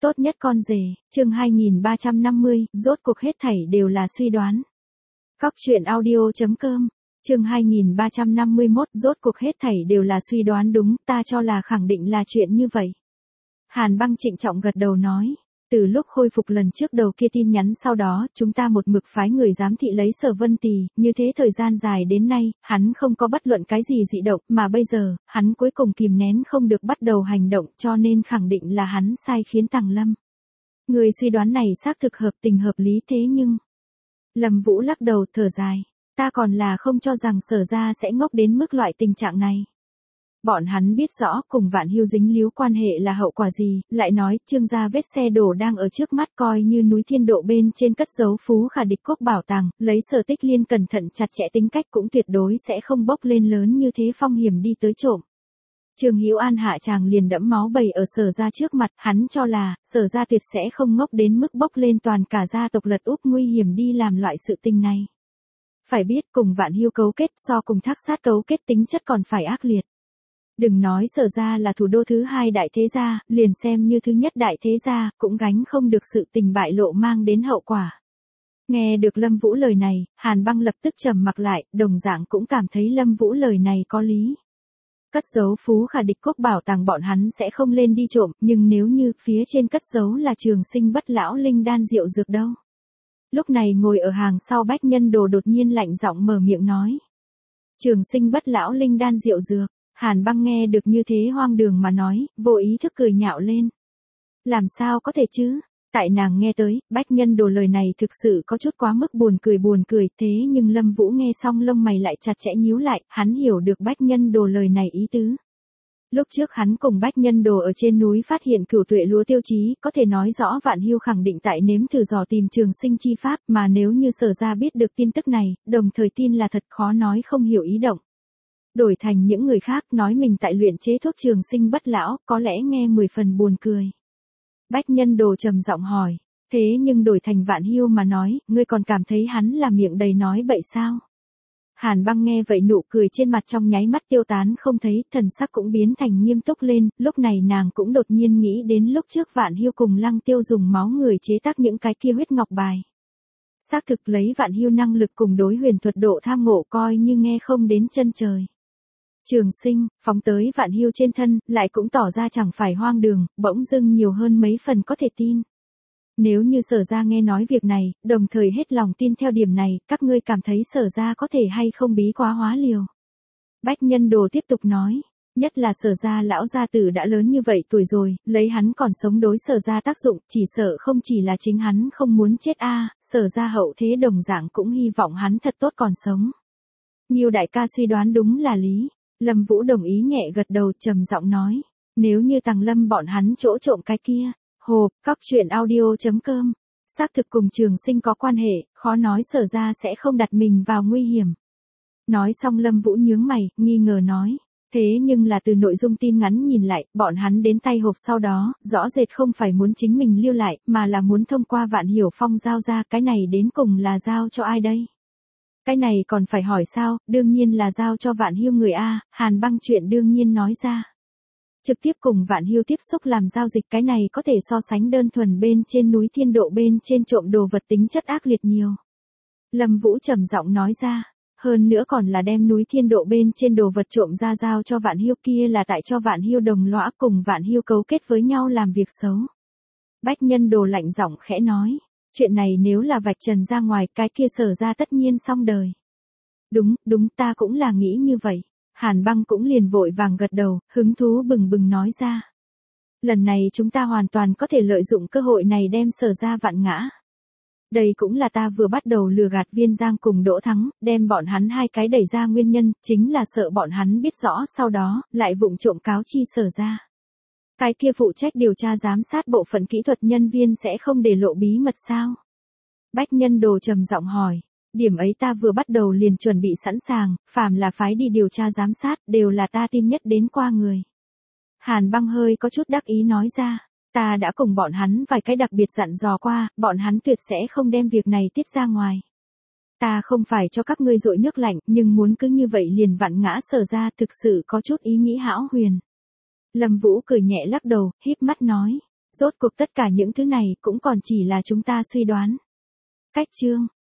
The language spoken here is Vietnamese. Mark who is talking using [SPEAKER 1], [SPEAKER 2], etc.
[SPEAKER 1] Tốt nhất con rể, chương 2350, rốt cuộc hết thảy đều là suy đoán. Cóc truyện audio.com, chương 2351, rốt cuộc hết thảy đều là suy đoán đúng, ta cho là khẳng định là chuyện như vậy. Hàn Băng trịnh trọng gật đầu nói, từ lúc khôi phục lần trước đầu kia tin nhắn sau đó, chúng ta một mực phái người giám thị lấy Sở Vân Tì, như thế thời gian dài đến nay, hắn không có bất luận cái gì dị động, mà bây giờ, hắn cuối cùng kìm nén không được bắt đầu hành động, cho nên khẳng định là hắn sai khiến Tằng Lâm. Người suy đoán này xác thực hợp tình hợp lý thế nhưng... Lâm Vũ lắc đầu thở dài, ta còn là không cho rằng Sở gia sẽ ngốc đến mức loại tình trạng này. Bọn hắn biết rõ cùng Vạn Hưu dính líu quan hệ là hậu quả gì, lại nói Trương gia vết xe đổ đang ở trước mắt coi như núi Thiên Độ bên trên cất giấu Phú Khả Địch Quốc bảo tàng, lấy Sở Tích Liên cẩn thận chặt chẽ tính cách cũng tuyệt đối sẽ không bốc lên lớn như thế phong hiểm đi tới trộm. Trương Hữu An hạ chàng liền đẫm máu bầy ở Sở gia trước mặt, hắn cho là Sở gia tuyệt sẽ không ngốc đến mức bốc lên toàn cả gia tộc lật úp nguy hiểm đi làm loại sự tình này. Phải biết cùng Vạn Hưu cấu kết so cùng Thác Sát cấu kết tính chất còn phải ác liệt. Đừng nói Sở gia là thủ đô thứ hai đại thế gia, liền xem như thứ nhất đại thế gia, cũng gánh không được sự tình bại lộ mang đến hậu quả. Nghe được Lâm Vũ lời này, Hàn Băng lập tức trầm mặc lại, đồng dạng cũng cảm thấy Lâm Vũ lời này có lý. Cất giấu Phú Khả Địch Quốc bảo tàng bọn hắn sẽ không lên đi trộm, nhưng nếu như phía trên cất giấu là Trường Sinh Bất Lão Linh Đan rượu dược đâu. Lúc này ngồi ở hàng sau Bách Nhân Đồ đột nhiên lạnh giọng mở miệng nói. Trường Sinh Bất Lão Linh Đan rượu dược. Hàn Băng nghe được như thế hoang đường mà nói, vô ý thức cười nhạo lên. Làm sao có thể chứ? Tại nàng nghe tới, Bách Nhân Đồ lời này thực sự có chút quá mức buồn cười, thế nhưng Lâm Vũ nghe xong lông mày lại chặt chẽ nhíu lại, hắn hiểu được Bách Nhân Đồ lời này ý tứ. Lúc trước hắn cùng Bách Nhân Đồ ở trên núi phát hiện cửu tuệ lúa tiêu chí, có thể nói rõ Vạn Hưu khẳng định tại nếm thử dò tìm Trường Sinh chi pháp, mà nếu như Sở gia biết được tin tức này, đồng thời tin là thật khó nói không hiểu ý động. Đổi thành những người khác nói mình tại luyện chế thuốc Trường Sinh bất lão, có lẽ nghe 10 phần buồn cười. Bách Nhân Đồ trầm giọng hỏi, thế nhưng đổi thành Vạn Hưu mà nói, ngươi còn cảm thấy hắn là miệng đầy nói bậy sao? Hàn Băng nghe vậy nụ cười trên mặt trong nháy mắt tiêu tán không thấy, thần sắc cũng biến thành nghiêm túc lên, lúc này nàng cũng đột nhiên nghĩ đến lúc trước Vạn Hưu cùng Lăng Tiêu dùng máu người chế tác những cái kia huyết ngọc bài. Xác thực lấy Vạn Hưu năng lực cùng đối huyền thuật độ tham ngộ coi như nghe không đến chân trời. Trường Sinh, phóng tới Vạn Hưu trên thân, lại cũng tỏ ra chẳng phải hoang đường, bỗng dưng nhiều hơn mấy phần có thể tin. Nếu như Sở gia nghe nói việc này, đồng thời hết lòng tin theo điểm này, các ngươi cảm thấy Sở gia có thể hay không bí quá hóa liều. Bách Nhân Đồ tiếp tục nói, nhất là Sở gia lão gia tử đã lớn như vậy tuổi rồi, lấy hắn còn sống đối Sở gia tác dụng, chỉ sợ không chỉ là chính hắn không muốn chết Sở gia hậu thế đồng dạng cũng hy vọng hắn thật tốt còn sống. Nhiêu đại ca suy đoán đúng là lý. Lâm Vũ đồng ý nhẹ gật đầu trầm giọng nói, nếu như Tằng Lâm bọn hắn chỗ trộm cái kia, Cóc truyện audio.com, xác thực cùng Trường Sinh có quan hệ, khó nói Sở gia sẽ không đặt mình vào nguy hiểm. Nói xong Lâm Vũ nhướng mày, nghi ngờ nói, thế nhưng là từ nội dung tin ngắn nhìn lại, bọn hắn đến tay hộp sau đó, rõ rệt không phải muốn chính mình lưu lại, mà là muốn thông qua Vạn Hiểu Phong giao ra, cái này đến cùng là giao cho ai đây? Cái này còn phải hỏi sao, đương nhiên là giao cho Vạn Hưu người Hàn Băng chuyện đương nhiên nói ra. Trực tiếp cùng Vạn Hưu tiếp xúc làm giao dịch cái này có thể so sánh đơn thuần bên trên núi Thiên Độ bên trên trộm đồ vật tính chất ác liệt nhiều. Lâm Vũ trầm giọng nói ra, hơn nữa còn là đem núi Thiên Độ bên trên đồ vật trộm ra giao cho Vạn Hưu kia là tại cho Vạn Hưu đồng lõa cùng Vạn Hưu cấu kết với nhau làm việc xấu. Bách Nhân Đồ lạnh giọng khẽ nói. Chuyện này nếu là vạch trần ra ngoài cái kia Sở ra tất nhiên xong đời. Đúng ta cũng là nghĩ như vậy. Hàn Băng cũng liền vội vàng gật đầu, hứng thú bừng bừng nói ra. Lần này chúng ta hoàn toàn có thể lợi dụng cơ hội này đem Sở ra vạn ngã. Đây cũng là ta vừa bắt đầu lừa gạt Viên Giang cùng Đỗ Thắng, đem bọn hắn hai cái đẩy ra nguyên nhân, chính là sợ bọn hắn biết rõ sau đó, lại vụng trộm cáo chi Sở ra. Cái kia phụ trách điều tra giám sát bộ phận kỹ thuật nhân viên sẽ không để lộ bí mật sao? Bách Nhân Đồ trầm giọng hỏi, điểm ấy ta vừa bắt đầu liền chuẩn bị sẵn sàng, phàm là phái đi điều tra giám sát đều là ta tin nhất đến qua người. Hàn Băng hơi có chút đắc ý nói ra, ta đã cùng bọn hắn vài cái đặc biệt dặn dò qua, bọn hắn tuyệt sẽ không đem việc này tiết ra ngoài. Ta không phải cho các ngươi dội nước lạnh, nhưng muốn cứ như vậy liền vặn ngã Sở ra thực sự có chút ý nghĩ hão huyền. Lâm Vũ cười nhẹ lắc đầu, híp mắt nói, Rốt cuộc tất cả những thứ này cũng còn chỉ là chúng ta suy đoán. Cách chương